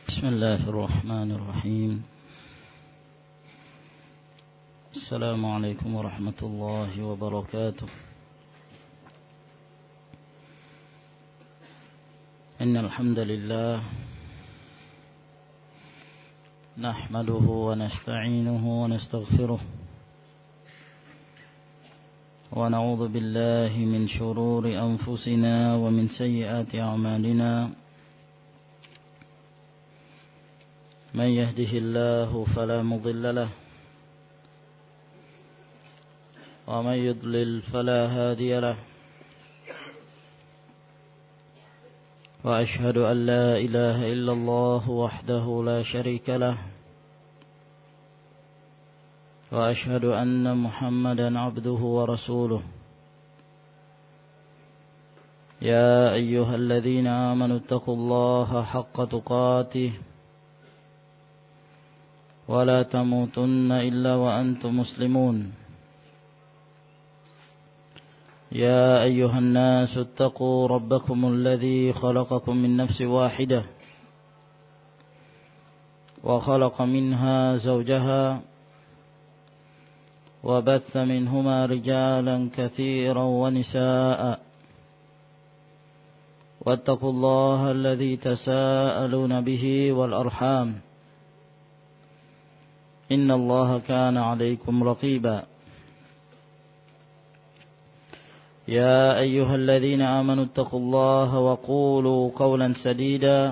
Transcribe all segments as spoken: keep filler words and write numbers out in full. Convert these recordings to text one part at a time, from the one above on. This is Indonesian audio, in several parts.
بسم الله الرحمن الرحيم. السلام عليكم ورحمة الله وبركاته. إن الحمد لله نحمده ونستعينه ونستغفره ونعوذ بالله من شرور أنفسنا ومن سيئات أعمالنا. من يهده الله فلا مضل له ومن يضلل فلا هادي له. وأشهد أن لا إله إلا الله وحده لا شريك له. وأشهد أن محمدا عبده ورسوله. يا أيها الذين آمنوا اتقوا الله حق تقاته ولا تموتن إلا وأنتم مسلمون. يا أيها الناس اتقوا ربكم الذي خلقكم من نفس واحدة وخلق منها زوجها وبث منهما رجالا كثيرا ونساء. واتقوا الله الذي تساءلون به والأرحام إن الله كان عليكم رقيبا. يا أيها الذين آمنوا اتقوا الله وقولوا قولا سديدا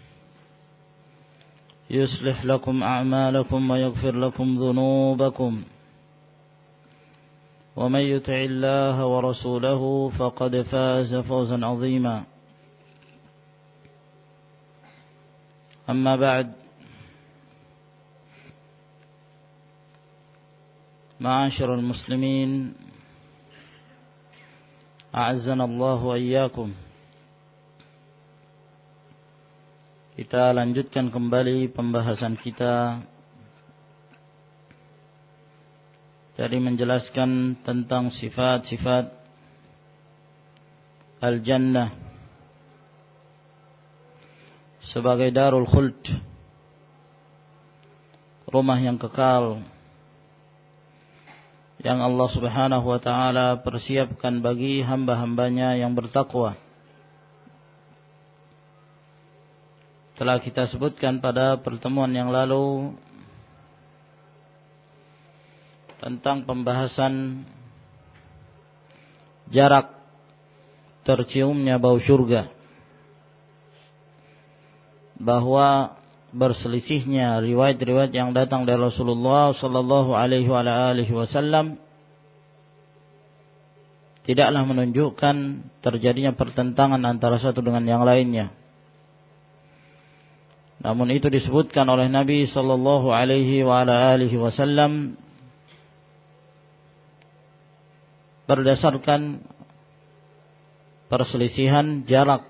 يصلح لكم أعمالكم ويغفر لكم ذنوبكم. ومن يطع الله ورسوله فقد فاز فوزا عظيما. أما بعد، معاشر المسلمين أعزنا الله وإياكم. Kita lanjutkan kembali pembahasan kita dari menjelaskan tentang sifat-sifat Al-Jannah sebagai Darul Khuld, rumah yang kekal yang Allah Subhanahu wa ta'ala persiapkan bagi hamba-hambanya yang bertakwa. Telah kita sebutkan pada pertemuan yang lalu tentang pembahasan jarak terciumnya bau surga, bahwa berselisihnya riwayat-riwayat yang datang dari Rasulullah sallallahu alaihi wasallam tidaklah menunjukkan terjadinya pertentangan antara satu dengan yang lainnya. Namun itu disebutkan oleh Nabi sallallahu alaihi wasallam berdasarkan perselisihan jarak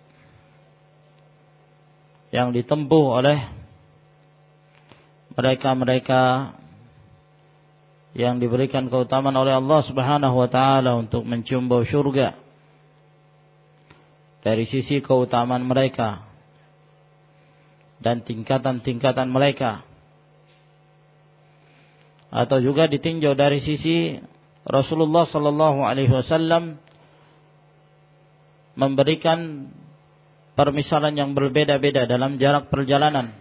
yang ditempuh oleh mereka-mereka yang diberikan keutamaan oleh Allah Subhanahu wa ta'ala untuk mencium bau surga dari sisi keutamaan mereka dan tingkatan-tingkatan mereka, atau juga ditinjau dari sisi Rasulullah sallallahu alaihi wasallam memberikan permisalan yang berbeda-beda dalam jarak perjalanan,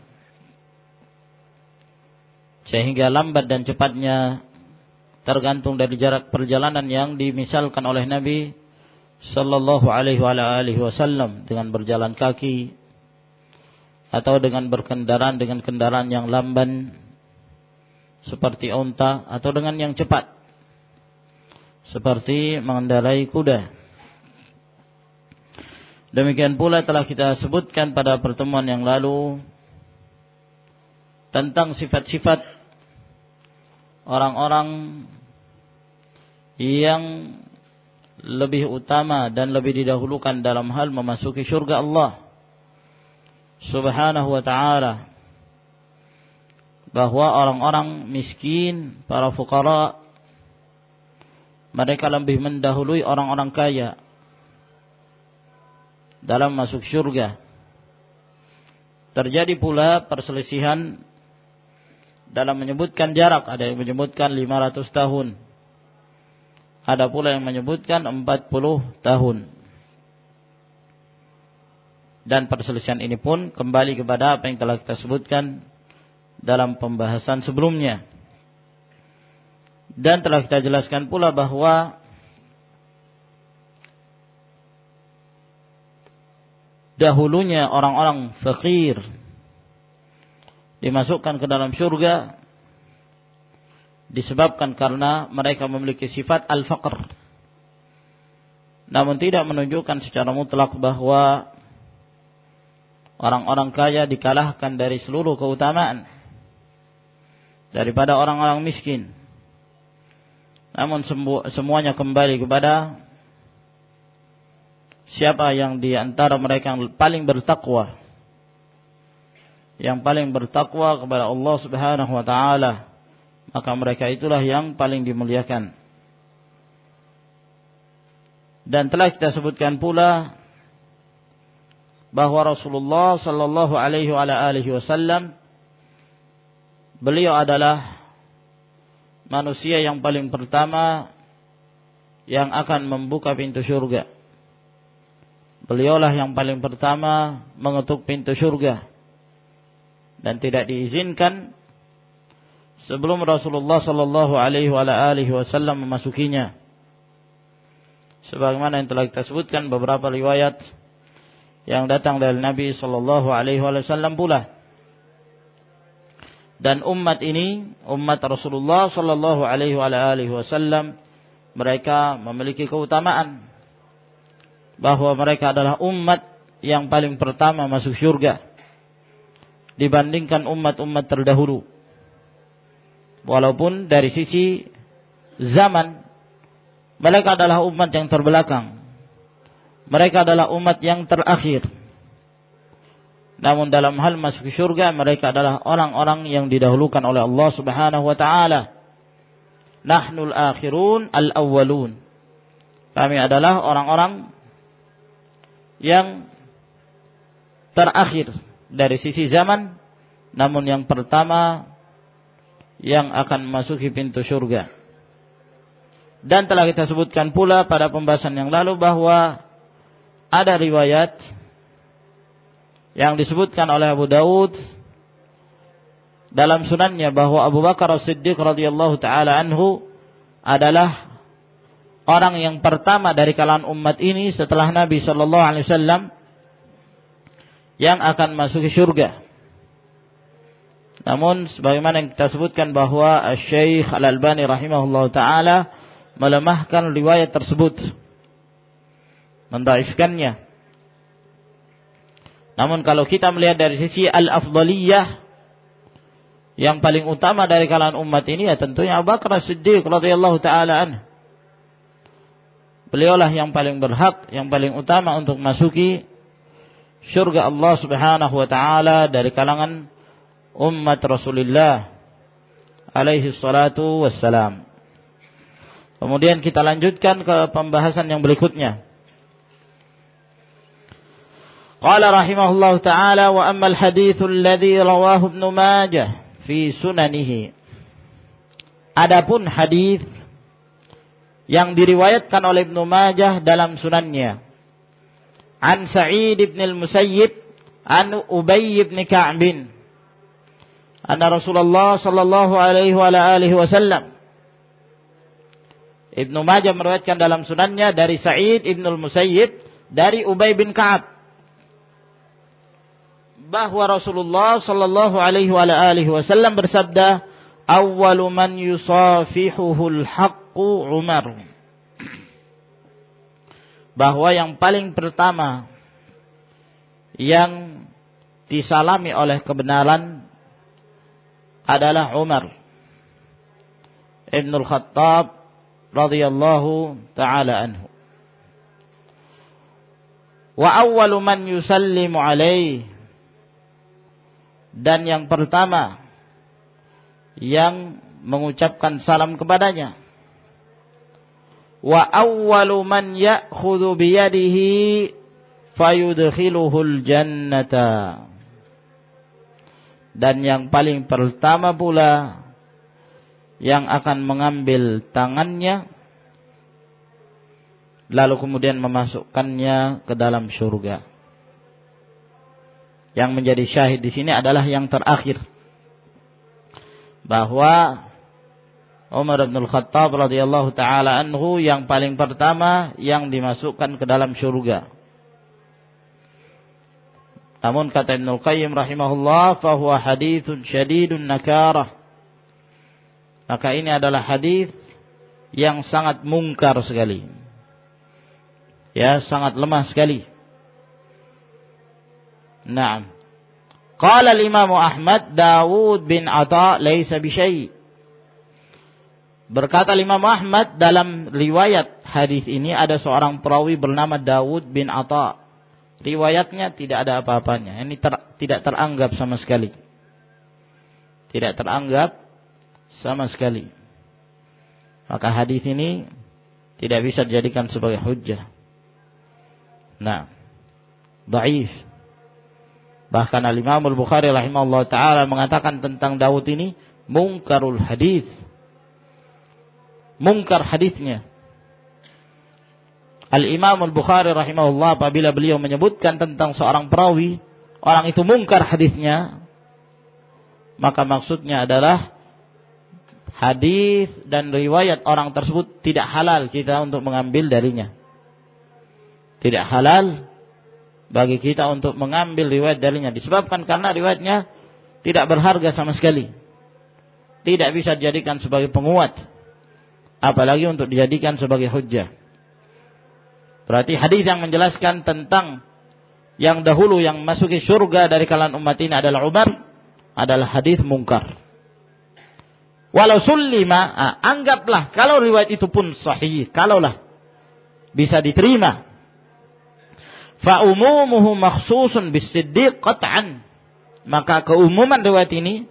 sehingga lambat dan cepatnya tergantung dari jarak perjalanan yang dimisalkan oleh Nabi sallallahu alaihi wasallam, dengan berjalan kaki atau dengan berkendaraan dengan kendaraan yang lamban seperti unta, atau dengan yang cepat seperti mengendarai kuda. Demikian pula telah kita sebutkan pada pertemuan yang lalu tentang sifat-sifat orang-orang yang lebih utama dan lebih didahulukan dalam hal memasuki surga Allah Subhanahu wa ta'ala, bahwa orang-orang miskin, para fuqara, mereka lebih mendahului orang-orang kaya dalam masuk surga. terjadi pula perselisihan dalam menyebutkan jarak. Ada yang menyebutkan lima ratus tahun. Ada pula yang menyebutkan empat puluh tahun. Dan perselisihan ini pun kembali kepada apa yang telah kita sebutkan dalam pembahasan sebelumnya. Dan telah kita jelaskan pula bahwa dahulunya orang-orang fakir dimasukkan ke dalam surga disebabkan karena mereka memiliki sifat al-faqr. Namun tidak menunjukkan secara mutlak bahwa orang-orang kaya dikalahkan dari seluruh keutamaan daripada orang-orang miskin. Namun semuanya kembali kepada siapa yang di antara mereka yang paling bertakwa, yang paling bertakwa kepada Allah Subhanahu wa taala, maka mereka itulah yang paling dimuliakan. Dan telah kita sebutkan pula bahwa Rasulullah sallallahu alaihi wasallam beliau adalah manusia yang paling pertama yang akan membuka pintu surga. Beliaulah yang paling pertama mengetuk pintu surga. Dan tidak diizinkan sebelum Rasulullah sallallahu alaihi wasallam memasukinya. Sebagaimana yang telah kita sebutkan beberapa riwayat yang datang dari Nabi sallallahu alaihi wasallam pula. Dan umat ini, umat Rasulullah sallallahu alaihi wasallam, mereka memiliki keutamaan bahwa mereka adalah umat yang paling pertama masuk surga dibandingkan umat-umat terdahulu. Walaupun dari sisi zaman mereka adalah umat yang terbelakang. Mereka adalah umat yang terakhir. Namun dalam hal masuk surga mereka adalah orang-orang yang didahulukan oleh Allah Subhanahu wa taala. Nahnul akhirun al-awwalun. Kami adalah orang-orang yang terakhir dari sisi zaman, namun yang pertama yang akan memasuki pintu surga. Dan telah kita sebutkan pula pada pembahasan yang lalu bahwa ada riwayat yang disebutkan oleh Abu Daud dalam sunannya bahwa Abu Bakar As-Siddiq radhiyallahu taala anhu adalah orang yang pertama dari kalangan umat ini setelah Nabi sallallahu alaihi wasallam yang akan masuk ke surga. Namun sebagaimana yang kita sebutkan bahwa Syekh Al-Albani rahimahullahu taala melemahkan riwayat tersebut, mendhaifkannya. Namun kalau kita melihat dari sisi al-afdaliyah, yang paling utama dari kalangan umat ini ya tentunya Abu Bakar As-Siddiq radhiyallahu taala anhu. Beliaulah yang paling berhak, yang paling utama untuk masuki surga Allah Subhanahu wa taala dari kalangan umat Rasulullah alaihi salatu wassalam. Kemudian kita lanjutkan ke pembahasan yang berikutnya. Qala rahimahullahu ta'ala wa ammal haditsu alladhi rawahu Ibnu Majah fi sunanihi. Adapun hadis yang diriwayatkan oleh Ibnu Majah dalam sunannya. An Sa'id ibn al-Musayyib an Ubay ibn Ka'b. Anna Rasulullah sallallahu alaihi wa alihi wasallam. Ibnu Majah meriwayatkan dalam sunannya dari Sa'id ibn al-Musayyib dari Ubay bin Ka'ab bahwa Rasulullah sallallahu alaihi wa alihi wasallam bersabda, "Awwalu man yusafihuhul haqqu Umar." Bahwa yang paling pertama yang disalami oleh kebenaran adalah Umar Ibn al-Khattab radhiyallahu ta'ala anhu. Wa awwalu man yusallimu alaihi, dan yang pertama yang mengucapkan salam kepadanya. Wa awwalu man ya'khudhu biyadihi fayudkhiluhul jannata, dan yang paling pertama pula yang akan mengambil tangannya lalu kemudian memasukkannya ke dalam surga. Yang menjadi syahid di sini adalah yang terakhir, bahwa Umar bin Khattab radhiyallahu taala anhu yang paling pertama yang dimasukkan ke dalam surga. Namun kata Ibnu Qayyim rahimahullah, fa huwa haditsun syadidun nakarah. Maka ini adalah hadis yang sangat mungkar sekali. Ya, sangat lemah sekali. Naam. Qala al-Imam Ahmad, Dawud bin Atha laisa bi syai'. Berkata Imam Ahmad dalam riwayat hadis ini ada seorang perawi bernama Dawud bin Atha. Riwayatnya tidak ada apa-apanya. Ini ter, tidak teranggap sama sekali. Tidak teranggap sama sekali. Maka hadis ini tidak bisa dijadikan sebagai hujjah. Nah, dhaif. Bahkan Al-Imam Al-Bukhari rahimahullah ta'ala mengatakan tentang Daud ini mungkarul hadis. Mungkar hadisnya. Al-Imam Al-Bukhari rahimahullah apabila beliau menyebutkan tentang seorang perawi, orang itu mungkar hadisnya, maka maksudnya adalah hadis dan riwayat orang tersebut tidak halal kita untuk mengambil darinya. Tidak halal bagi kita untuk mengambil riwayat darinya, disebabkan karena riwayatnya tidak berharga sama sekali, tidak bisa dijadikan sebagai penguat, apalagi untuk dijadikan sebagai hujjah. Berarti hadis yang menjelaskan tentang yang dahulu yang masuki surga dari kalangan umat ini adalah Umar adalah hadis mungkar. Walau sullima, ah, anggaplah kalau riwayat itu pun sahih, kalaulah bisa diterima, fa umumuhu makhsusun bis-siddiq qat'an, maka keumuman riwayat ini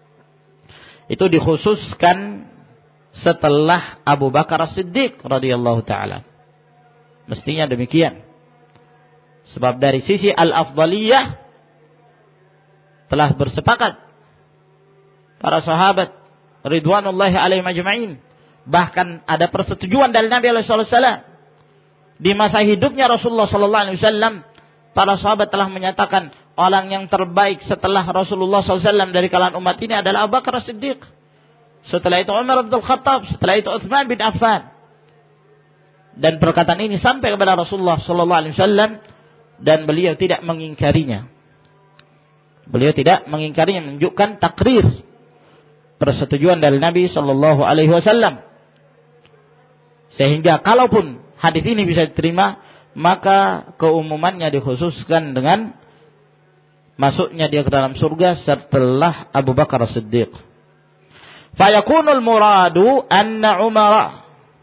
itu dikhususkan setelah Abu Bakar As-Siddiq radhiyallahu taala. Mestinya demikian. Sebab dari sisi al-afdaliyah telah bersepakat para sahabat ridwanullahi alaihim ajma'in, bahkan ada persetujuan dari Nabi sallallahu alaihi wasallam. Di masa hidupnya Rasulullah sallallahu alaihi wasallam, para sahabat telah menyatakan orang yang terbaik setelah Rasulullah sallallahu alaihi wasallam dari kalangan umat ini adalah Abu Bakar As-Siddiq. Setelah itu Umar bin Khattab, setelah itu Utsman bin Affan. Dan perkataan ini sampai kepada Rasulullah sallallahu alaihi wasallam dan beliau tidak mengingkarinya. Beliau tidak mengingkarinya, menunjukkan takrir persetujuan dari Nabi sallallahu alaihi wasallam. Sehingga kalaupun hadis ini bisa diterima, maka keumumannya dikhususkan dengan masuknya dia ke dalam surga setelah Abu Bakar As-Siddiq. Fayakunul muradu anna Umar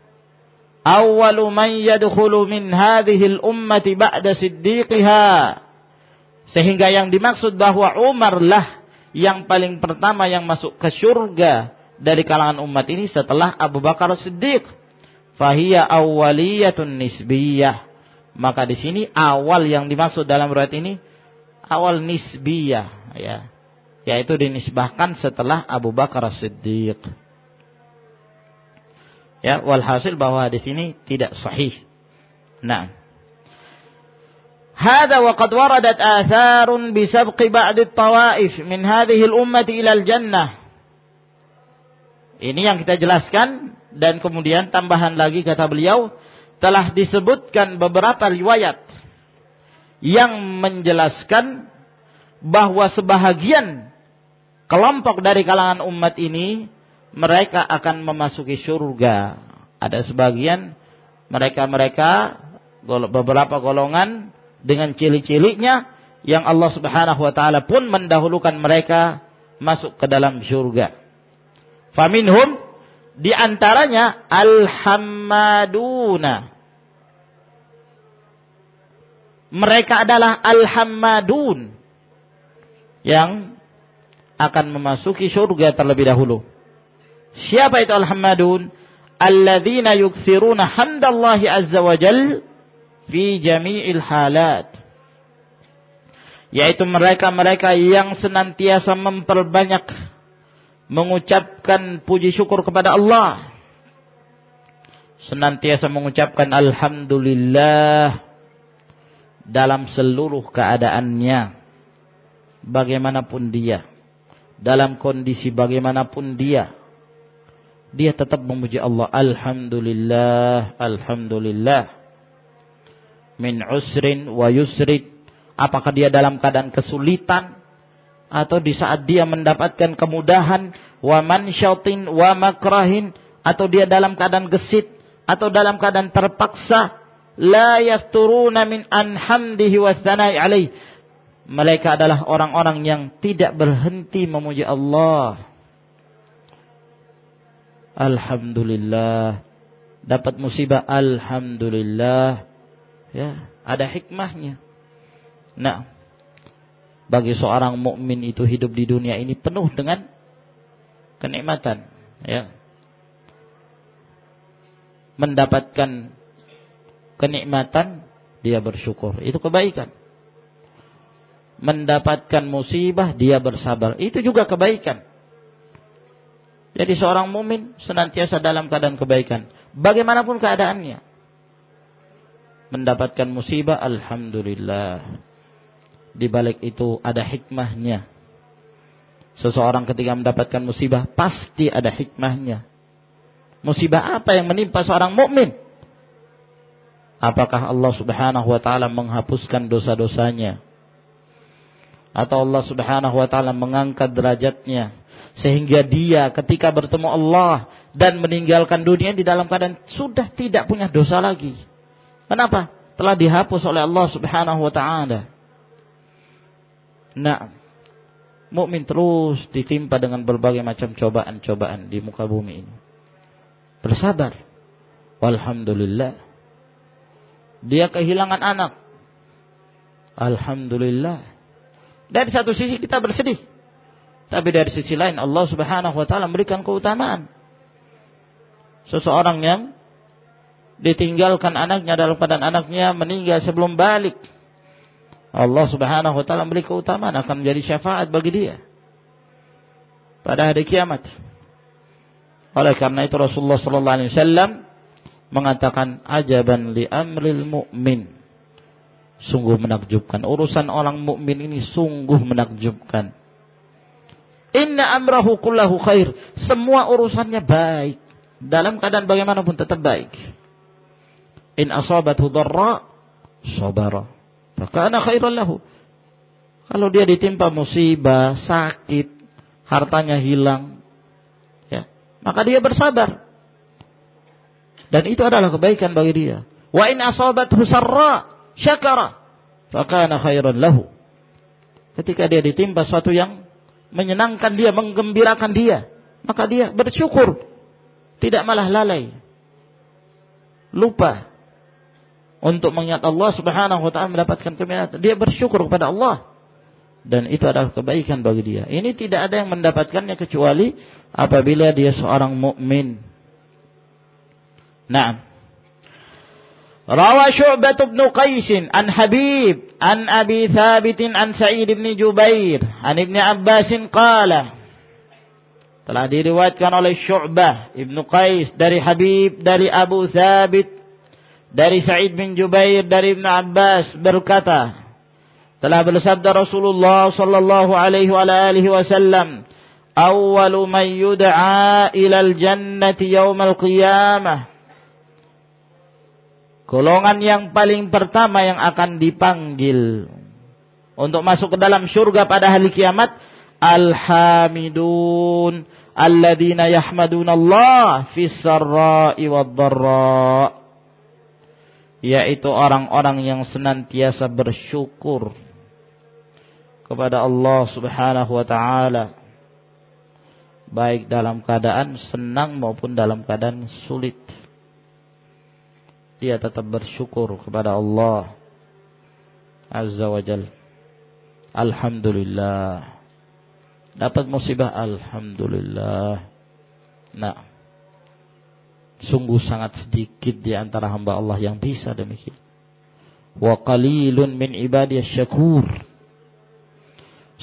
awwalu man yadkhulu min hadhihi al-ummati ba'da siddiqiha. Sehingga yang dimaksud bahwa Umar lah yang paling pertama yang masuk ke surga dari kalangan umat ini setelah Abu Bakar As-Siddiq. Fahiya awwaliyatun nisbiyah. Maka di sini awal yang dimaksud dalam riwayat ini awal nisbiyah, ya, yaitu dinisbahkan setelah Abu Bakar As-Siddiq. Ya, walhasil bahwa di sini tidak sahih. Nah, هذا وقد وردت آثار بسبق بعض الطوائف من هذه الأمة إلى الجنة. Ini yang kita jelaskan, dan kemudian tambahan lagi kata beliau, telah disebutkan beberapa riwayat yang menjelaskan bahwa sebahagian kelompok dari kalangan umat ini mereka akan memasuki surga. Ada sebagian mereka-mereka beberapa golongan dengan ciri-cirinya yang Allah Subhanahu wa taala pun mendahulukan mereka masuk ke dalam surga. Faminhum, di antaranya al-hammaduna. Mereka adalah al-hammadun yang akan memasuki surga terlebih dahulu. Siapa itu al-hammadun? Alladzina yukthiruna hamdallahi azza wa jalla fi jami'il halat. yaitu mereka-mereka yang senantiasa memperbanyak mengucapkan puji syukur kepada Allah, senantiasa mengucapkan alhamdulillah dalam seluruh keadaannya, bagaimanapun dia, dalam kondisi bagaimanapun dia, dia tetap memuji Allah. Alhamdulillah, alhamdulillah. Min usrin wa yusrin, apakah dia dalam keadaan kesulitan atau di saat dia mendapatkan kemudahan, wa mansyatin wa makrahin, atau dia dalam keadaan gesit atau dalam keadaan terpaksa, la yafturuna min anhamdihi wa tsanai alaih. Mereka adalah orang-orang yang tidak berhenti memuji Allah. Alhamdulillah. Dapat musibah, alhamdulillah. Ya, ada hikmahnya. Nah, bagi seorang mukmin itu hidup di dunia ini penuh dengan kenikmatan, ya. Mendapatkan kenikmatan, dia bersyukur, itu kebaikan. Mendapatkan musibah, dia bersabar, itu juga kebaikan. Jadi seorang mukmin senantiasa dalam keadaan kebaikan, bagaimanapun keadaannya. Mendapatkan musibah, alhamdulillah. Di balik itu ada hikmahnya. Seseorang ketika mendapatkan musibah, pasti ada hikmahnya. Musibah apa yang menimpa seorang mukmin? Apakah Allah Subhanahu wa taala menghapuskan dosa-dosanya? Atau Allah Subhanahu wa taala mengangkat derajatnya sehingga dia ketika bertemu Allah dan meninggalkan dunia di dalam keadaan sudah tidak punya dosa lagi? Kenapa? Telah dihapus oleh Allah Subhanahu wa taala. Nah, mukmin terus ditimpa dengan berbagai macam cobaan-cobaan di muka bumi ini. Bersabar. Walhamdulillah. Dia kehilangan anak. Alhamdulillah. Dari satu sisi kita bersedih, tapi dari sisi lain Allah Subhanahu wa taala memberikan keutamaan. Seseorang yang ditinggalkan anaknya dalam keadaan anaknya meninggal sebelum balik, Allah Subhanahu wa taala memberi keutamaan, akan menjadi syafaat bagi dia pada hari kiamat. Oleh karena itu Rasulullah sallallahu alaihi wasallam mengatakan, ajaban li amril mu'min. Sungguh menakjubkan, urusan orang mukmin ini sungguh menakjubkan. Inna amrahu kullahu khair. Semua urusannya baik, dalam keadaan bagaimanapun tetap baik. In asabathu dharra sabara, fakana khairan lahu. Kalau dia ditimpa musibah, sakit, hartanya hilang, ya, maka dia bersabar. Dan itu adalah kebaikan bagi dia. Wa in asabathu sarra syakara, fakana khairan lahu. Ketika dia ditimpa sesuatu yang menyenangkan dia, menggembirakan dia, maka dia bersyukur, tidak malah lalai, lupa untuk mengingat Allah Subhanahu wa taala, mendapatkan kenikmatan. Dia bersyukur kepada Allah, dan itu adalah kebaikan bagi dia. Ini tidak ada yang mendapatkannya kecuali apabila dia seorang mukmin. Naam. Rawa Syu'bah bin Qais an Habib an Abi Thabit an Sa'id bin Jubair an Ibnu Abbas qala. Telah diriwayatkan oleh Syu'bah bin Qais dari Habib, dari Abu Thabit, dari Sa'id bin Jubair, dari Ibnu Abbas berkata, telah bersabda Rasulullah sallallahu alaihi wa alihi wasallam, awwalu man yud'a ilal jannati yaumal qiyamah. Golongan yang paling pertama yang akan dipanggil untuk masuk ke dalam surga pada hari kiamat, al-hamidun alladzina yahmadunallah fis sarra'i wad dharra, yaitu orang-orang yang senantiasa bersyukur kepada Allah Subhanahu wa taala, baik dalam keadaan senang maupun dalam keadaan sulit. Dia tetap bersyukur kepada Allah Azza wa Jalla. Alhamdulillah. Dapat musibah, alhamdulillah. Nah, sungguh sangat sedikit di antara hamba Allah yang bisa demikian. Wa qalilun min ibadiyasy syakur.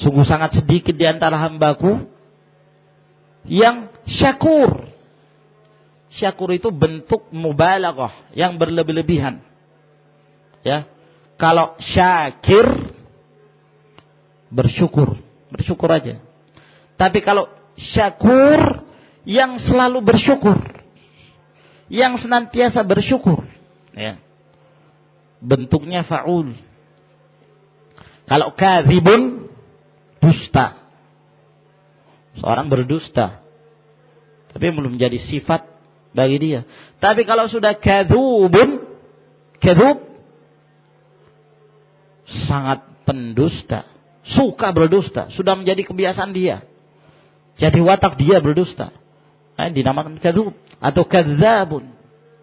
Sungguh sangat sedikit di antara hambaku yang syakur. Syakur itu bentuk mubalaghah, yang berlebih-lebihan. Ya. Kalau syakir, bersyukur, bersyukur aja. Tapi kalau syakur, yang selalu bersyukur, yang senantiasa bersyukur, ya. Bentuknya fa'ul. Kalau kadzibun, dusta. Seorang berdusta, tapi belum menjadi sifat bagi dia. Tapi kalau sudah kadzubun, kadzub, sangat pendusta, suka berdusta, sudah menjadi kebiasaan dia. Jadi watak dia berdusta. Nah, dinamakan kadzub atau kadzabun.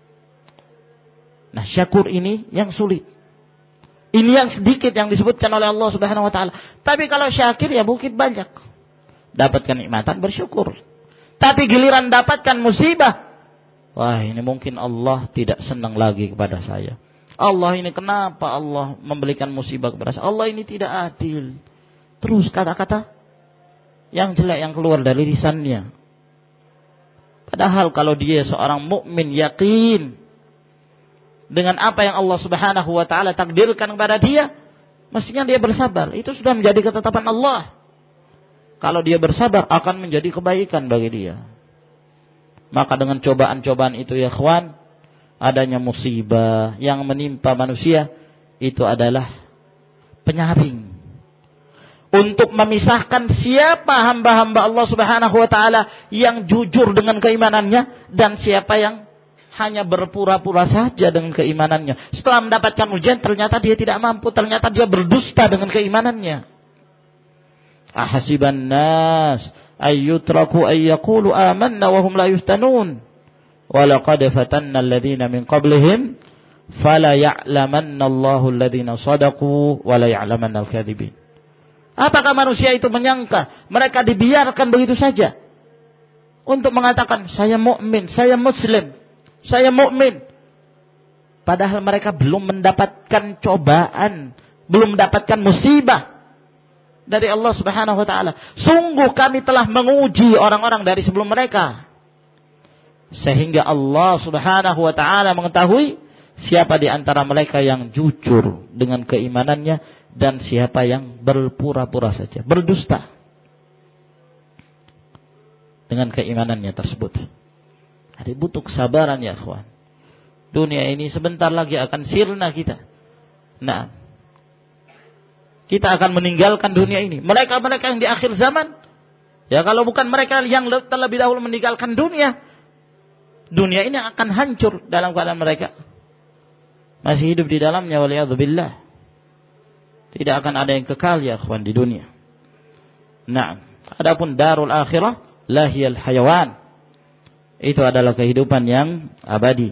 Nah, syakur ini yang sulit. Ini yang sedikit yang disebutkan oleh Allah Subhanahu wa taala. Tapi kalau syakir ya mungkin banyak. Dapatkan nikmatan bersyukur. Tapi giliran dapatkan musibah, wah, ini mungkin Allah tidak senang lagi kepada saya. Allah ini kenapa Allah memberikan musibah kepada saya? Allah ini tidak adil. Terus kata-kata yang jelek yang keluar dari lisannya. Padahal kalau dia seorang mukmin yakin dengan apa yang Allah Subhanahu wa taala takdirkan kepada dia, mestinya dia bersabar. Itu sudah menjadi ketetapan Allah. Kalau dia bersabar akan menjadi kebaikan bagi dia. Maka dengan cobaan-cobaan itu ya ikhwan, adanya musibah yang menimpa manusia, itu adalah penyaring untuk memisahkan siapa hamba-hamba Allah Subhanahu wa taala yang jujur dengan keimanannya dan siapa yang hanya berpura-pura saja dengan keimanannya. Setelah mendapatkan ujian ternyata dia tidak mampu, ternyata dia berdusta dengan keimanannya. Ahasiban nas ayyutraku ayyaqulu amanna wa hum la yuftanun. Walaqad fatanna alladhina min qablihim fala ya'lamanna Allahu alladhina shadaqu wa la ya'lamanna al-kadhibin. Apakah manusia itu menyangka mereka dibiarkan begitu saja untuk mengatakan saya mukmin, saya muslim, saya mukmin, padahal mereka belum mendapatkan cobaan, belum mendapatkan musibah dari Allah Subhanahu wa taala. Sungguh kami telah menguji orang-orang dari sebelum mereka, sehingga Allah Subhanahu wa taala mengetahui siapa di antara mereka yang jujur dengan keimanannya dan siapa yang berpura-pura saja, berdusta dengan keimanannya tersebut. Jadi butuh kesabaran ya ikhwan. Dunia ini sebentar lagi akan sirna kita. Nah, kita akan meninggalkan dunia ini. Mereka-mereka yang di akhir zaman, ya kalau bukan mereka yang terlebih dahulu meninggalkan dunia, dunia ini akan hancur dalam keadaan mereka masih hidup di dalamnya, waliyadzubillah. Tidak akan ada yang kekal ya ikhwan di dunia. Nah, adapun darul akhirah lahiyal hayawan, itu adalah kehidupan yang abadi.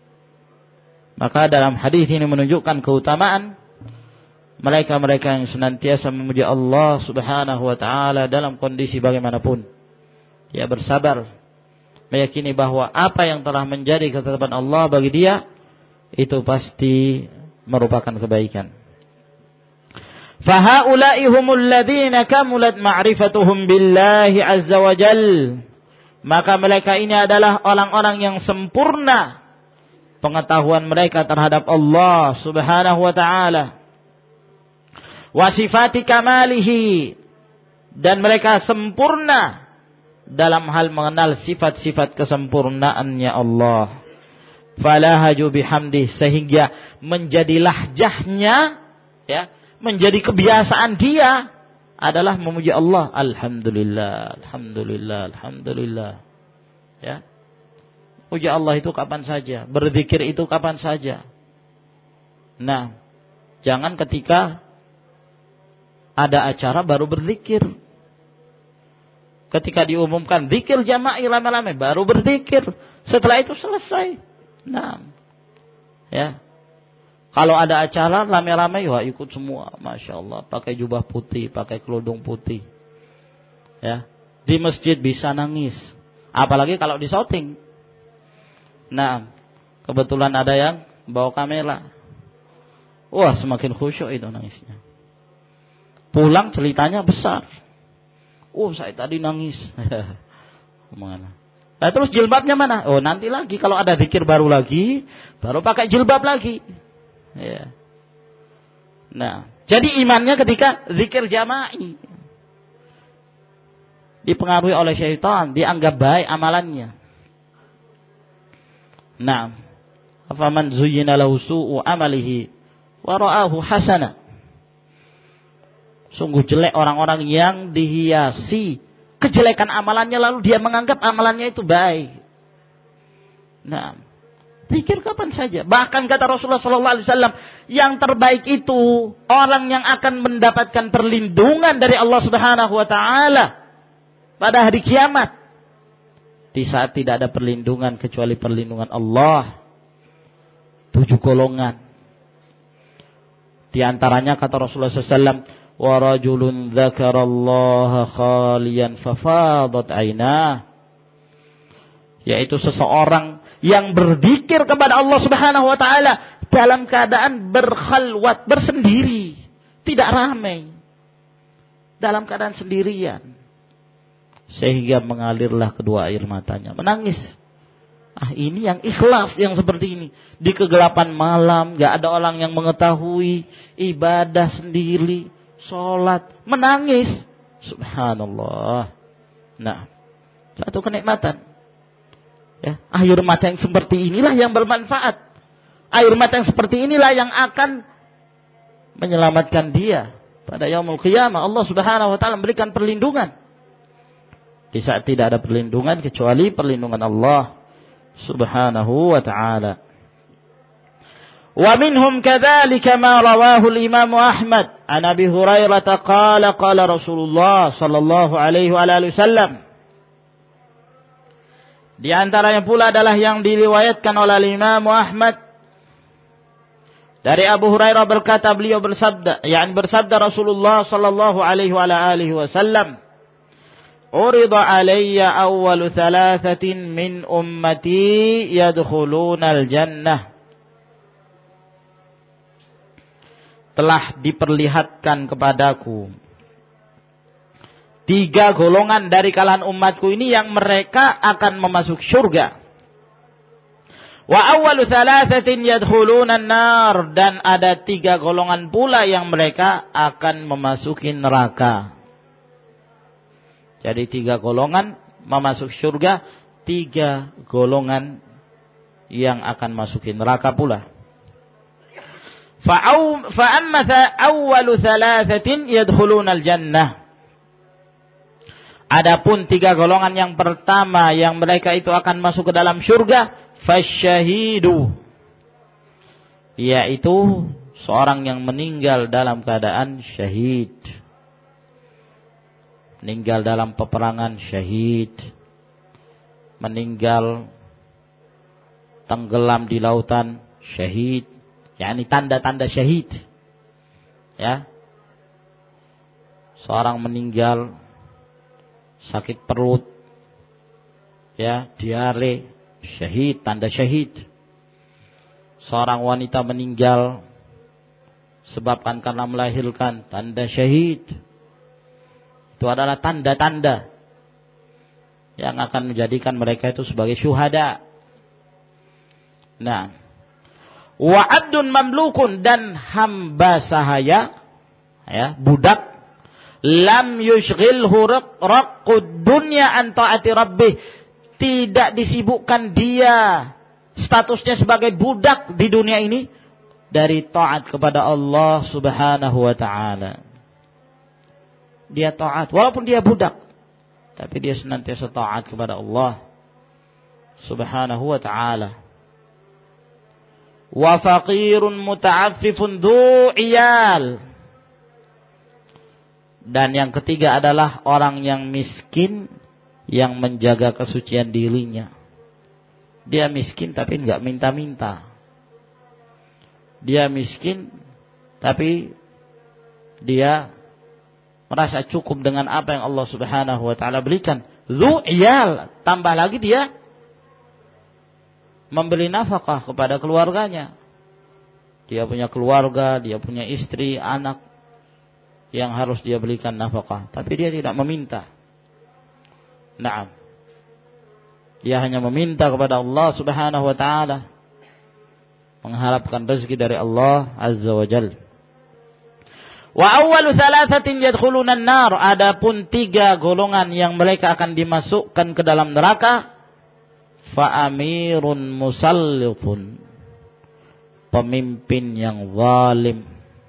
Maka dalam hadis ini menunjukkan keutamaan mereka-mereka yang senantiasa memuji Allah Subhanahu wa taala dalam kondisi bagaimanapun. Dia bersabar, meyakini bahwa apa yang telah menjadi ketetapan Allah bagi dia itu pasti merupakan kebaikan. Fahaula'i humul ladzina kamulat ma'rifatuhum billahi azza wa jal. Maka mereka ini adalah orang-orang yang sempurna pengetahuan mereka terhadap Allah Subhanahu wa taala. Wa sifati kamalihi, dan mereka sempurna dalam hal mengenal sifat-sifat kesempurnaannya Allah. Falahaju bihamdih, sehingga menjadi lahjahnya, ya, menjadi kebiasaan dia adalah memuji Allah. Alhamdulillah, alhamdulillah, alhamdulillah. Ya. Puji Allah itu kapan saja, berzikir itu kapan saja. Nah, jangan ketika ada acara baru berzikir. Ketika diumumkan zikir jama'i rame-rame baru berzikir. Setelah itu selesai. Nah, ya. Kalau ada acara rame-rame, wah ikut semua, masya Allah, pakai jubah putih, pakai kerudung putih, ya. Di masjid bisa nangis, apalagi kalau di syuting. Nah, kebetulan ada yang bawa kamera, wah semakin khusyuk itu nangisnya. Pulang ceritanya besar. Oh, saya tadi nangis. Mana? Nah, terus jilbabnya mana? Oh, nanti lagi kalau ada zikir baru lagi, baru pakai jilbab lagi. Ya. Nah, jadi imannya ketika zikir jama'i dipengaruhi oleh syaitan, dianggap baik amalannya. Nah, afaman zuyyina lahu su'u amalihi wa ra'ahu hasana. Sungguh jelek orang-orang yang dihiasi kejelekan amalannya lalu dia menganggap amalannya itu baik. Nah, pikir kapan saja. Bahkan kata Rasulullah sallallahu alaihi wasallam, yang terbaik itu orang yang akan mendapatkan perlindungan dari Allah Subhanahu wa taala pada hari kiamat. Di saat tidak ada perlindungan kecuali perlindungan Allah. Tujuh golongan. Di antaranya kata Rasulullah sallallahu alaihi wasallam, wa rajulun dzakarallaha khaliyan fafadat ainah, yaitu seseorang yang berzikir kepada Allah Subhanahu wa taala dalam keadaan berkhalwat, bersendiri, tidak ramai, dalam keadaan sendirian, sehingga mengalirlah kedua air matanya, menangis. Ah, ini yang ikhlas yang seperti ini, di kegelapan malam, enggak ada orang yang mengetahui, ibadah sendiri, sholat, menangis. Subhanallah. Nah, satu kenikmatan. Ya, air mata yang seperti inilah yang bermanfaat. Air mata yang seperti inilah yang akan menyelamatkan dia pada yaumul qiyamah. Allah Subhanahu wa taala memberikan perlindungan. Di saat tidak ada perlindungan kecuali perlindungan Allah Subhanahu wa taala. Wa minhum kadzalika ma rawahu al-Imam Ahmad an Abi Hurairah qala qala Rasulullah sallallahu alaihi wa alihi wasallam. Di antaranya pula adalah yang diriwayatkan oleh Imam Ahmad dari Abu Hurairah berkata, beliau bersabda, yakni bersabda Rasulullah sallallahu alaihi wa alihi wasallam, "Urida alayya awwalu thalathatin min ummati yadkhulunal jannah." Telah diperlihatkan kepadaku tiga golongan dari kalangan umatku ini yang mereka akan memasuk surga. Wa awwalu thalathatin yadkhulunan nar, dan ada tiga golongan pula yang mereka akan memasuki neraka. Jadi tiga golongan memasuk surga, tiga golongan yang akan masuki neraka pula. Fa'amma awwalu thalathatin yadkhulunal jannah. Adapun tiga golongan yang pertama yang mereka itu akan masuk ke dalam surga, fasyahidu, yaitu seorang yang meninggal dalam keadaan syahid. Meninggal dalam peperangan syahid. Meninggal tenggelam di lautan syahid. yakni tanda-tanda syahid. Ya. Seorang meninggal sakit perut, ya, diare, syahid, tanda syahid. Seorang wanita meninggal sebabkan karena melahirkan, tanda syahid. Itu adalah tanda-tanda yang akan menjadikan mereka itu sebagai syuhada. Nah, wa abdun mamlukun, dan hamba sahaya, ya, budak, lam yushghilhu raqqud dunya an ta'ati rabbih, tidak disibukkan dia statusnya sebagai budak di dunia ini dari taat kepada Allah Subhanahu wa taala. Dia taat walaupun dia budak, tapi dia senantiasa taat kepada Allah Subhanahu wa taala. Wa faqirun muta'affifun dhu iyal, dan yang ketiga adalah orang yang miskin yang menjaga kesucian dirinya. Dia miskin tapi enggak minta-minta. Dia miskin tapi dia merasa cukup dengan apa yang Allah Subhanahu wa taala berikan. Dzu iyal, tambah lagi dia memberi nafkah kepada keluarganya. Dia punya keluarga, dia punya istri, anak. yang harus dia berikan nafkah, tapi dia tidak meminta. Naam. Dia hanya meminta kepada Allah Subhanahu wa taala, mengharapkan rezeki dari Allah Azza wa Jalla. Wa awwalu thalathatin yadkhuluna an-nar, adapun tiga golongan yang mereka akan dimasukkan ke dalam neraka, fa amirun musallitun, pemimpin yang zalim,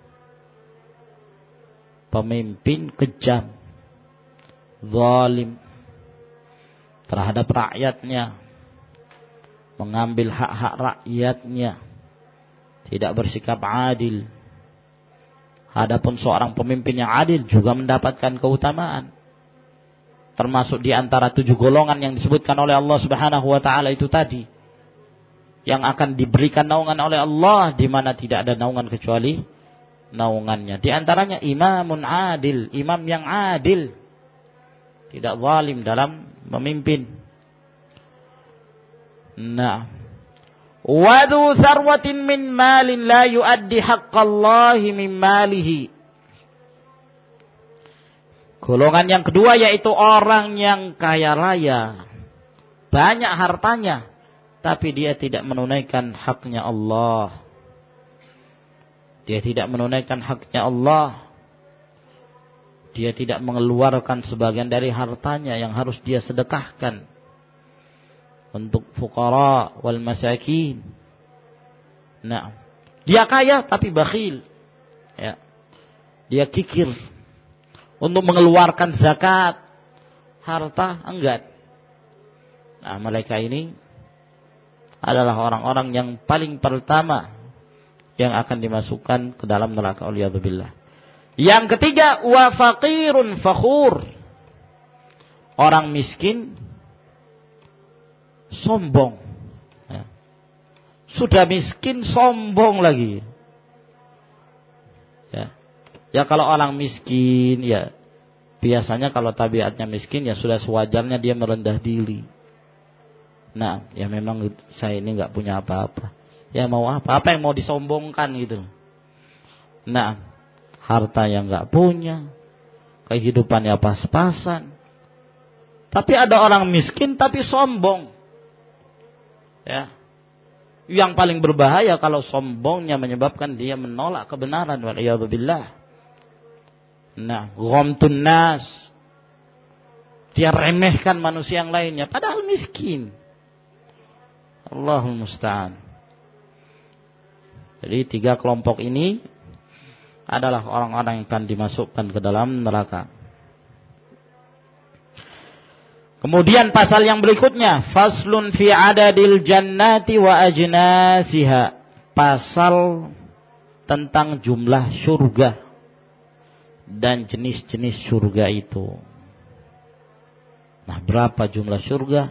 pemimpin kejam, zalim terhadap rakyatnya, mengambil hak-hak rakyatnya, tidak bersikap adil. Adapun seorang pemimpin yang adil juga mendapatkan keutamaan. Termasuk di antara tujuh golongan yang disebutkan oleh Allah Subhanahu wa taala itu tadi, yang akan diberikan naungan oleh Allah di mana tidak ada naungan kecuali naungannya. Di antaranya imamun adil, imam yang adil, tidak zalim dalam memimpin. Nah, wa dzu sarwatin min malin la yuaddi haqqallahi min malihi. Golongan yang kedua yaitu orang yang kaya raya, banyak hartanya, tapi dia tidak menunaikan haknya Allah. Dia tidak menunaikan haknya Allah. Dia tidak mengeluarkan sebagian dari hartanya yang harus dia sedekahkan untuk fuqara wal masakin. Nah, dia kaya tapi bakhil. Ya. Dia kikir untuk mengeluarkan zakat harta, enggak. Nah, mereka ini adalah orang-orang yang paling pertama yang akan dimasukkan ke dalam neraka, waliyadzubillah. Yang ketiga, wa faqirun fakhur, orang miskin sombong. Ya. Sudah miskin sombong lagi. Ya. Ya kalau orang miskin ya biasanya kalau tabiatnya miskin ya sudah sewajarnya dia merendah diri. Nah, ya memang saya ini enggak punya apa-apa. Ya mau apa? Apa yang mau disombongkan gitu. Nah, harta yang enggak punya, kehidupannya pas-pasan. Tapi ada orang miskin tapi sombong. Ya. Yang paling berbahaya kalau sombongnya menyebabkan dia menolak kebenaran, waliyadzubillah. Nah, ghamtun nas. Dia remehkan manusia yang lainnya padahal miskin. Allahul musta'an. Jadi tiga kelompok ini adalah orang-orang yang akan dimasukkan ke dalam neraka. Kemudian pasal yang berikutnya, faslun fi adadil jannati wa ajnasiha, pasal tentang jumlah surga dan jenis-jenis surga itu. Nah, berapa jumlah surga?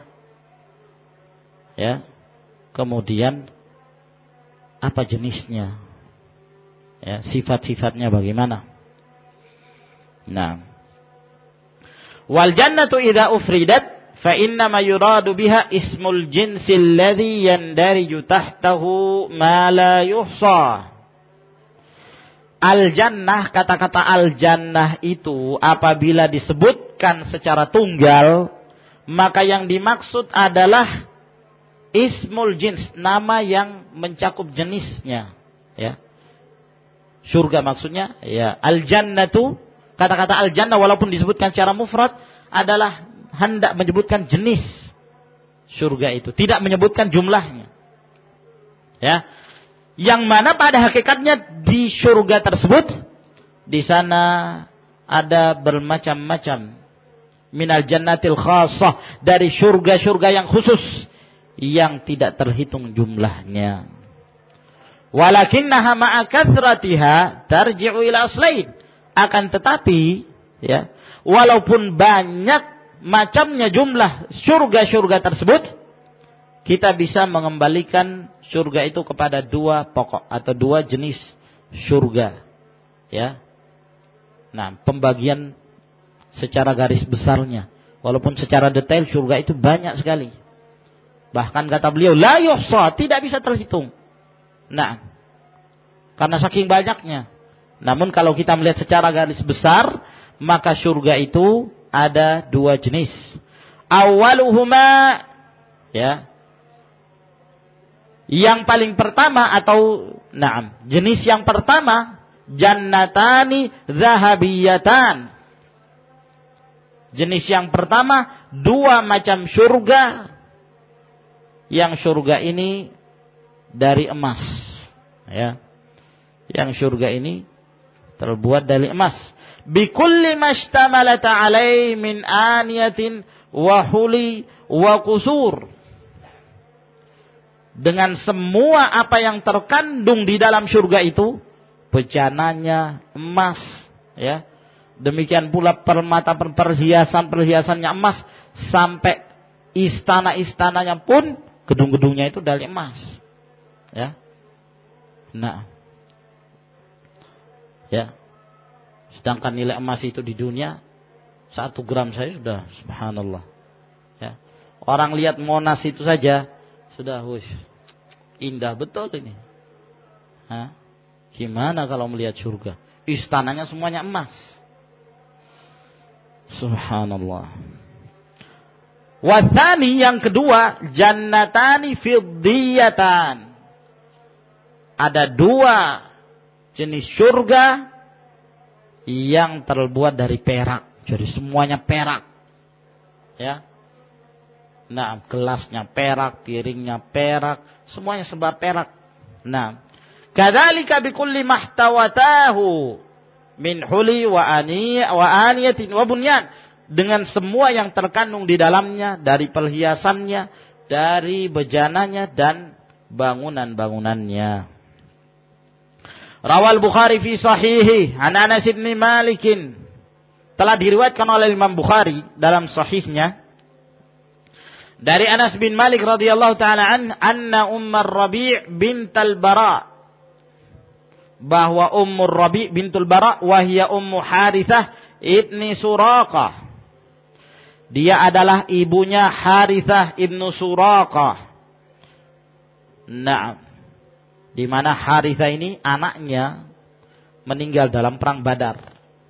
Ya. Kemudian apa jenisnya? Ya, sifat-sifatnya bagaimana? Nah, wal jannatu idza ufridat fa inna ma yuradu biha ismul jinsil ladzi yandariju tahtahu ma la yuhsa. Al jannah, kata-kata al jannah itu apabila disebutkan secara tunggal, maka yang dimaksud adalah ismul jins, nama yang mencakup jenisnya, ya. Surga maksudnya, ya. Al jannatu, kata-kata al jannah walaupun disebutkan secara mufrad adalah hendak menyebutkan jenis surga itu, tidak menyebutkan jumlahnya. Ya. Yang mana pada hakikatnya di surga tersebut di sana ada bermacam-macam minal jannatil khassah, dari surga-surga yang khusus yang tidak terhitung jumlahnya. Walakinnaha ma'a kathratiha tarji'u ila aslain. Akan tetapi, ya, walaupun banyak macamnya jumlah surga-surga tersebut, kita bisa mengembalikan surga itu kepada dua pokok atau dua jenis surga. Ya. Nah, pembagian secara garis besarnya, walaupun secara detail surga itu banyak sekali. Bahkan kata beliau, la yuhsa, tidak bisa terhitung. Nah, karena saking banyaknya. Namun kalau kita melihat secara garis besar, maka surga itu ada dua jenis. Awaluhuma, ya, yang paling pertama atau na'am, jenis yang pertama, jannatani zahabiyatan. Jenis yang pertama, dua macam surga. Yang surga ini dari emas, ya. Yang surga ini terbuat dari emas. Bikulli mashtamalat alai min aniyatin wa huli wa kusur. Dengan semua apa yang terkandung di dalam surga itu, bejananya emas, ya. Demikian pula permata perhiasan-perhiasannya emas, sampai istana-istananya pun gedung-gedungnya itu dari emas, ya. Nah, ya. Sedangkan nilai emas itu di dunia satu gram saja sudah subhanallah. Ya. Orang lihat Monas itu saja sudah wush, indah betul ini. Hah? Gimana kalau melihat surga? Istananya semuanya emas. Subhanallah. Wathani yang kedua, jannatani fiddiyatan. Ada dua jenis surga yang terbuat dari perak. Jadi semuanya perak. Ya. Nah, gelasnya perak, piringnya perak, semuanya serba perak. Nah, kadzalika bikulli mahtawatahu min huli wa ani wa aniyatin wa bunyan. Dengan semua yang terkandung di dalamnya, dari perhiasannya, dari bejananya dan bangunan-bangunannya. Rawal Bukhari fi sahihi an Anas bin Malik, telah diriwayatkan oleh Imam Bukhari dalam sahihnya dari Anas bin Malik radhiyallahu taala an anna Ummur Rabi' bintal Bara, bahwa Ummur Rabi' bintul Bara wa hiya Ummu Harithah ibni Suraqah, dia adalah ibunya Harithah ibnu Suraqah. Nah, di mana Harithah ini anaknya meninggal dalam perang Badar.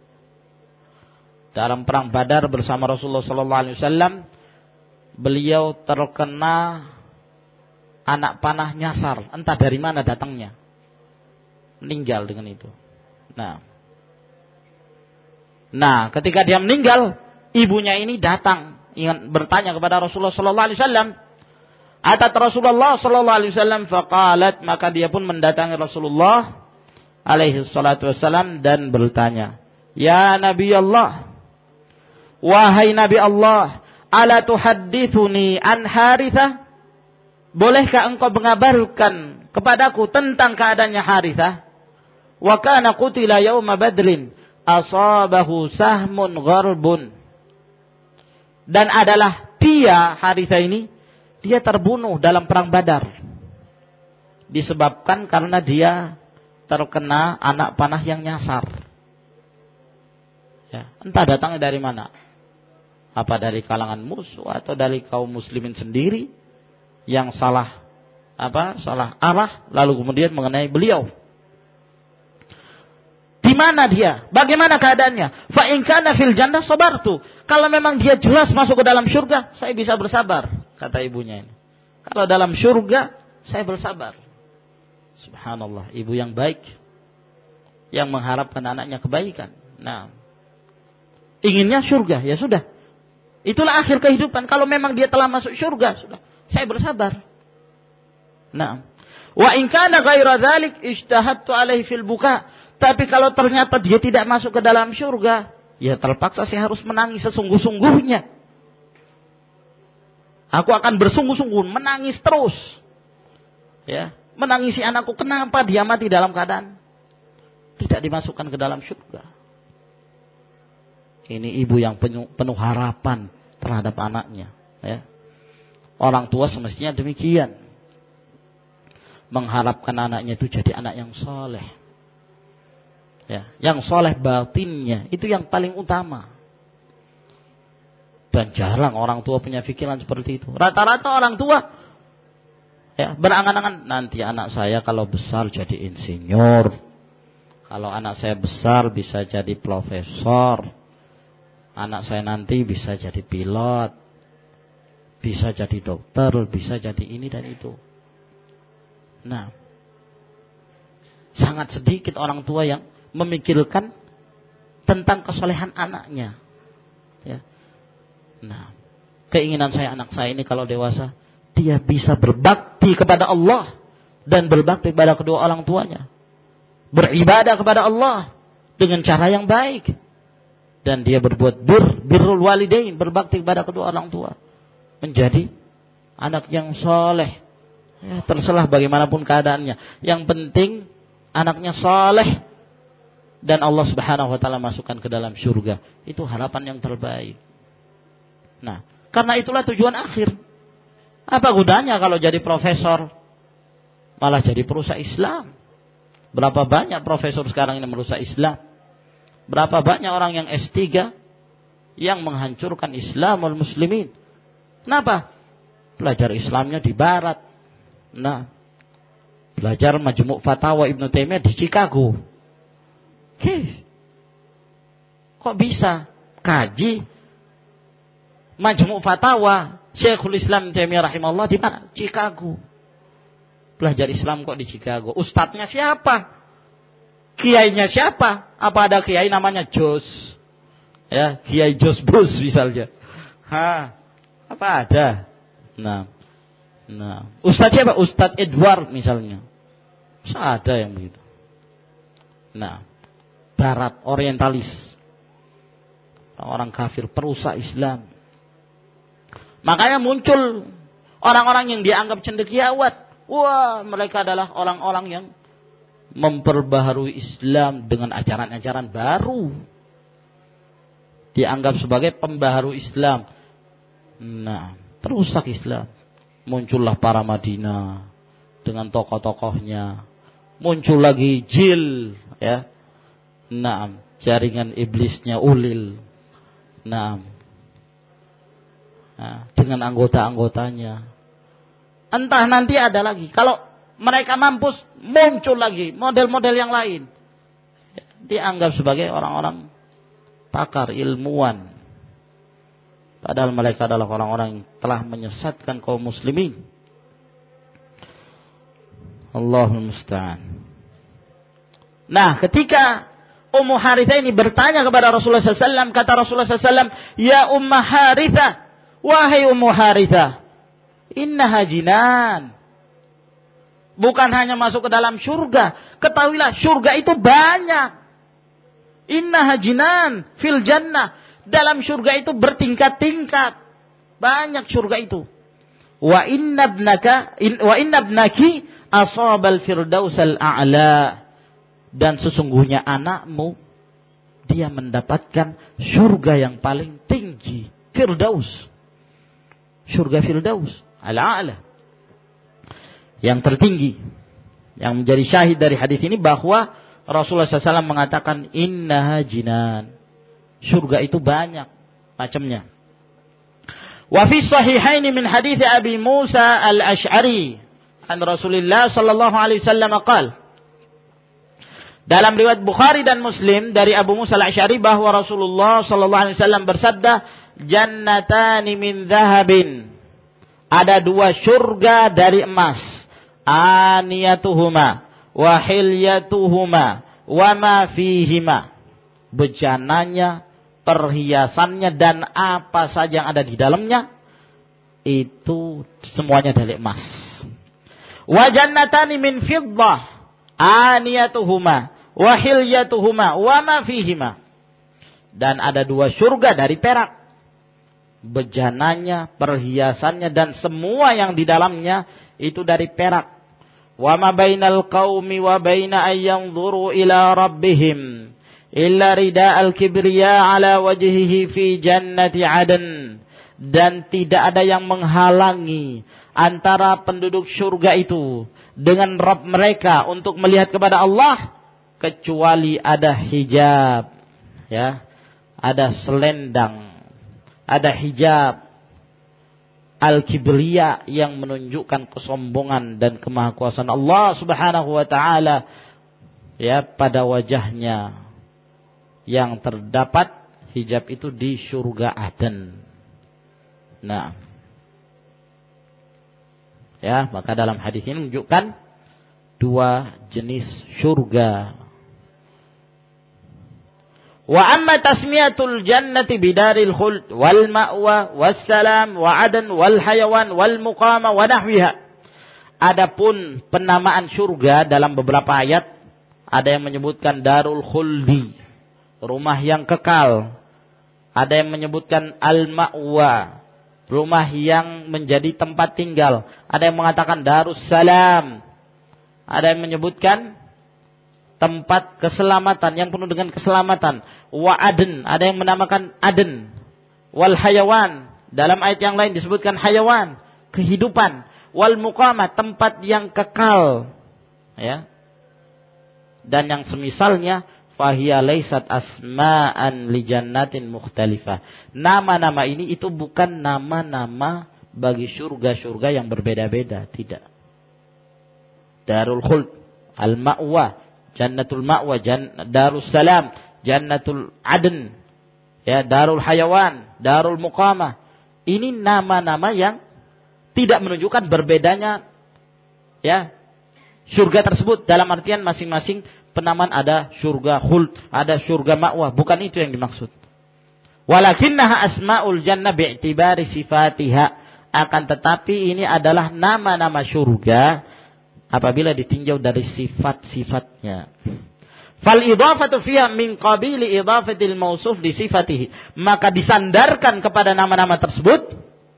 Dalam perang Badar bersama Rasulullah sallallahu alaihi wasallam, beliau terkena anak panah nyasar, entah dari mana datangnya. Meninggal dengan itu. Nah. Nah, ketika dia meninggal, ibunya ini datang ingin bertanya kepada Rasulullah sallallahu alaihi wasallam. Atat Rasulullah sallallahu alaihi wasallam faqalat, maka dia pun mendatangi Rasulullah alaihi salatu wasallam dan bertanya, "Ya Nabi Allah, wahai Nabi Allah, ala tuhaddithuni an Harithah? Bolehkah engkau mengabarkan kepadaku tentang keadaannya Harithah? Wa kana qutila yauma Badrin, asabahu sahmun gharbun." Dan adalah dia, Harithah ini, dia terbunuh dalam perang Badar. Disebabkan karena dia terkena anak panah yang nyasar. Ya, entah datangnya dari mana. Apa dari kalangan musuh atau dari kaum muslimin sendiri yang salah apa? Salah arah lalu kemudian mengenai beliau. Di mana dia? Bagaimana keadaannya? Fa in kana fil jannah sabartu. Kalau memang dia jelas masuk ke dalam surga, saya bisa bersabar, kata ibunya ini. Kalau dalam surga, saya bersabar. Subhanallah, ibu yang baik yang mengharapkan anaknya kebaikan. Nah, inginnya surga, ya sudah. Itulah akhir kehidupan. Kalau memang dia telah masuk surga, sudah, saya bersabar. Nah, wa in kana ghaira dzalik ijtahadtu alaihi fil buka. Tapi kalau ternyata dia tidak masuk ke dalam surga, ya terpaksa saya harus menangis sesungguh-sungguhnya. Aku akan bersungguh-sungguh menangis terus. Ya, menangisi anakku, kenapa dia mati dalam keadaan tidak dimasukkan ke dalam surga. Ini ibu yang penuh, penuh harapan terhadap anaknya. Ya. Orang tua semestinya demikian. Mengharapkan anaknya itu jadi anak yang soleh. Ya, yang soleh batinnya itu yang paling utama. Dan jarang orang tua punya pikiran seperti itu. Rata-rata orang tua ya berangan-angan, nanti anak saya kalau besar jadi insinyur, Kalau anak saya besar bisa jadi profesor, anak saya nanti bisa jadi pilot, bisa jadi dokter, bisa jadi ini dan itu. Nah, sangat sedikit orang tua yang memikirkan tentang kesolehan anaknya. Ya. Nah, keinginan saya anak saya ini kalau dewasa, dia bisa berbakti kepada Allah dan berbakti kepada kedua orang tuanya. Beribadah kepada Allah dengan cara yang baik. Dan dia berbuat bir, birrul walidain, berbakti kepada kedua orang tua. Menjadi anak yang soleh. Ya, terserah bagaimanapun keadaannya. Yang penting anaknya soleh. Dan Allah subhanahu wa ta'ala masukkan ke dalam surga. Itu harapan yang terbaik. Nah, karena itulah tujuan akhir. Apa gunanya kalau jadi profesor? Malah jadi perusak Islam. Berapa banyak profesor sekarang ini merusak Islam? Berapa banyak orang yang S tiga yang menghancurkan Islamul muslimin? Kenapa? Belajar Islamnya di barat. Nah, belajar Majmu' Fatawa Ibnu Taimiyah di Chicago. Oke. Kok bisa kaji Majmu' Fatawa Syekhul Islam Taimiyah rahimahullah di mana? Chicago. Belajar Islam kok di Chicago. Ustadznya siapa? Kiainya siapa? Apa ada kiai namanya Jos? Ya, Kiai Jos Bus misalnya. Ha, apa ada? Nah, nah, Ustadz siapa? Ustadz Edward misalnya. Masa ada yang begitu? Nah, Barat orientalis, orang kafir perusak Islam. Makanya muncul orang-orang yang dianggap cendekiawat. Wah, mereka adalah orang-orang yang memperbaharui Islam dengan ajaran-ajaran baru. Dianggap sebagai pembaharu Islam. Nah, perusak Islam. Muncullah para Madinah dengan tokoh-tokohnya. Muncul lagi Jil, ya. Naam, jaringan iblisnya Ulil. Naam. Nah, dengan anggota-anggotanya. Entah nanti ada lagi. Kalau mereka mampus, muncul lagi model-model yang lain. Dianggap sebagai orang-orang pakar, ilmuwan. Padahal mereka adalah orang-orang yang telah menyesatkan kaum muslimin. Allahul musta'an. Nah, ketika Ummu Harithah ini bertanya kepada Rasulullah sallallahu alaihi wasallam, kata Rasulullah sallallahu alaihi wasallam, "Ya Ummu Harithah, wahai Ummu Harithah, innaha jinan." Bukan hanya masuk ke dalam surga, ketahuilah surga itu banyak. Innaha jinan fil jannah, dalam surga itu bertingkat-tingkat. Banyak surga itu. Wa inna ibnaka wa inna ibnaki asabal firdausal a'la. Dan sesungguhnya anakmu dia mendapatkan surga yang paling tinggi, Firdaus. Surga Firdaus al-a'la, yang tertinggi. Yang menjadi syahid dari hadis ini bahwa Rasulullah sallallahu alaihi wasallam mengatakan innaha jinan. Surga itu banyak macamnya. Wa fi sahihaini min hadits Abi Musa al-Asy'ari an Rasulullah sallallahu alaihi wasallam qala. Dalam riwayat Bukhari dan Muslim dari Abu Musa al-Asy'ari bahwa Rasulullah sallallahu alaihi wasallam bersabda, "Jannatani min dhahabin." Ada dua surga dari emas. Aniyatuhuma wa hilyatuhuma wa ma fihima. Bejananya, perhiasannya dan apa saja yang ada di dalamnya itu semuanya dari emas. Wa jannatani min fiddah. Aniyatuhuma wa hilyatuhuma wa ma fihima. Dan ada dua surga dari perak. Bejananya, perhiasannya dan semua yang di dalamnya itu dari perak. Wa ma bainal qaumi wa baina ayyanzuru ila rabbihim illa rida'al kibriya ala wajhihi fi jannati adan. Dan tidak ada yang menghalangi antara penduduk surga itu dengan Rabb mereka untuk melihat kepada Allah kecuali ada hijab, ya, ada selendang, ada hijab al-kibriya yang menunjukkan kesombongan dan kemahakuasaan Allah Subhanahu wa taala ya pada wajahnya yang terdapat hijab itu di surga Aden. Nah, ya, maka dalam hadis ini menunjukkan dua jenis surga. Wa amma tasmiyatul jannati bidaril khuld wal ma'wa wassalam wa adan wal hayawan wal muqama wa nahwiha. Adapun penamaan surga dalam beberapa ayat ada yang menyebutkan darul khuldi, rumah yang kekal. Ada yang menyebutkan al ma'wa, rumah yang menjadi tempat tinggal. Ada yang mengatakan darus salam. Ada yang menyebutkan tempat keselamatan, yang penuh dengan keselamatan. Wa aden, ada yang menamakan aden. Wal hayawan, dalam ayat yang lain disebutkan hayawan, kehidupan. Wal muqamah, tempat yang kekal. Ya. Dan yang semisalnya, fahiya laysat asma'an li jannatin mukhtalifah. Nama-nama ini itu bukan nama-nama bagi surga-surga yang berbeda-beda, tidak. Darul khuld, al-ma'wa, jannatul ma'wa, jan, darus salam, jannatul adn, ya, darul hayawan, darul muqamah. Ini nama-nama yang tidak menunjukkan berbedanya, ya, surga tersebut dalam artian masing-masing penamaan ada surga khuld, ada surga ma'wa, bukan itu yang dimaksud. Walakinnaha asma'ul jannah bi'tibari sifatiha, akan tetapi ini adalah nama-nama surga apabila ditinjau dari sifat-sifatnya. Fal idhafatu fiha min qabili idhafatil mausuf di sifatihi, maka disandarkan kepada nama-nama tersebut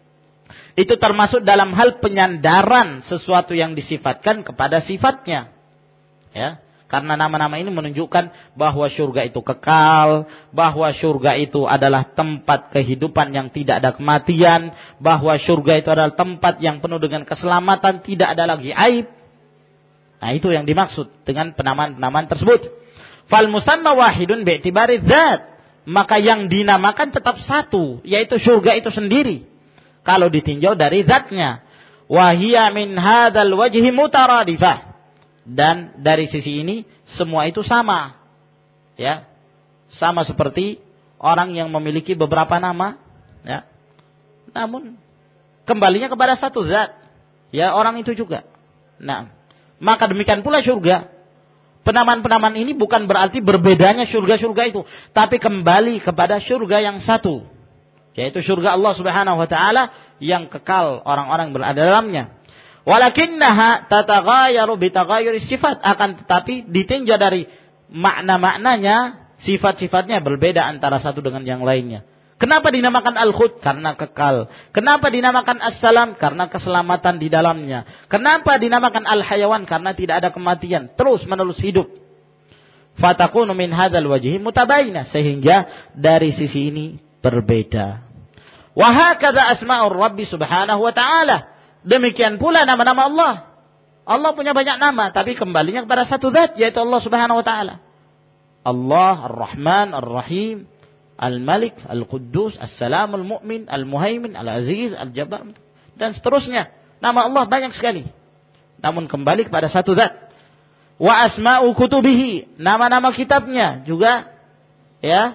itu termasuk dalam hal penyandaran sesuatu yang disifatkan kepada sifatnya. Ya, karena nama-nama ini menunjukkan bahwa surga itu kekal, bahwa surga itu adalah tempat kehidupan yang tidak ada kematian, bahwa surga itu adalah tempat yang penuh dengan keselamatan, tidak ada lagi aib. Nah, itu yang dimaksud dengan penamaan-penamaan tersebut. Fal musamma wahidun bi'tibari dzat, maka yang dinamakan tetap satu, yaitu surga itu sendiri kalau ditinjau dari zatnya. Wa hiya min hadzal wajhi mutaradifah, dan dari sisi ini semua itu sama, ya, sama seperti orang yang memiliki beberapa nama, ya, namun kembalinya kepada satu zat, ya, orang itu juga. Nah, maka demikian pula surga. Penamaan-penamaan ini bukan berarti berbedanya surga-surga itu, tapi kembali kepada surga yang satu, yaitu surga Allah Subhanahu wa taala yang kekal orang-orang berada dalamnya. Walakinnaha tataghayaru bitaghayyuri sifat, akan tetapi ditinjau dari makna-maknanya, sifat-sifatnya berbeda antara satu dengan yang lainnya. Kenapa dinamakan al-khuld? Karena kekal. Kenapa dinamakan as-salam? Karena keselamatan di dalamnya. Kenapa dinamakan al-hayawan? Karena tidak ada kematian, terus menerus hidup. Fatakunu min hadzal wajhi mutabayinah, sehingga dari sisi ini berbeda. Wa hakadha asma'ur Rabbi subhanahu wa ta'ala. Demikian pula nama-nama Allah. Allah punya banyak nama, tapi kembalinya kepada satu zat, yaitu Allah Subhanahu wa taala. Allah Ar-Rahman Ar-Rahim, Al-Malik, Al-Quddus, As-Salam, Al-Mu'min, Al-Muhaimin, Al-Aziz, Al-Jabbar, dan seterusnya. Nama Allah banyak sekali. Namun kembali kepada satu zat. Wa asma'u kutubihi, nama-nama kitabnya juga, ya.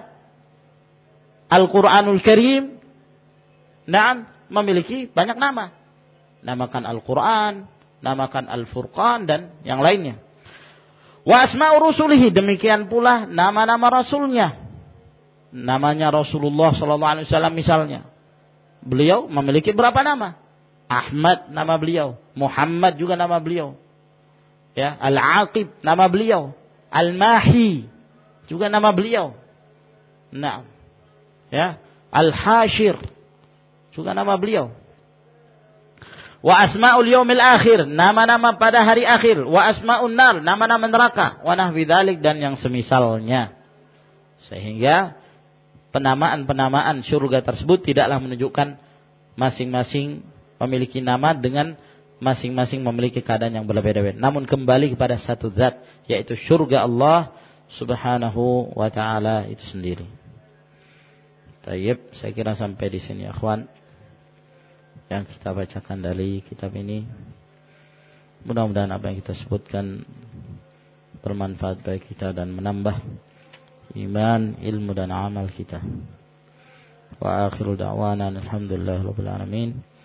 Al-Qur'anul Karim, naam, memiliki banyak nama. Namakan Al-Quran, namakan Al-Furqan, dan yang lainnya. Wa asma'u rusulihi, demikian pula nama-nama rasulnya. Namanya Rasulullah sallallahu alaihi wasallam misalnya. Beliau memiliki berapa nama? Ahmad nama beliau, Muhammad juga nama beliau. Ya, Al-Aqib nama beliau, Al-Mahi juga nama beliau. Nah, ya, Al-Hashir juga nama beliau. Wa asma'ul yaumil akhir, nama-nama pada hari akhir. Wa asma'un nar, nama-nama neraka. Wa nahwi dzalik, dan yang semisalnya. Sehingga penamaan-penamaan surga tersebut tidaklah menunjukkan masing-masing memiliki nama dengan masing-masing memiliki keadaan yang berbeda-beda. Namun kembali kepada satu zat, yaitu surga Allah Subhanahu wa taala itu sendiri. Tayyib, saya kira sampai di sini akhwan yang kita bacakan dari kitab ini. Mudah-mudahan apa yang kita sebutkan bermanfaat bagi kita dan menambah iman, ilmu dan amal kita. Wa akhiru da'wana alhamdulillah rabbil alamin.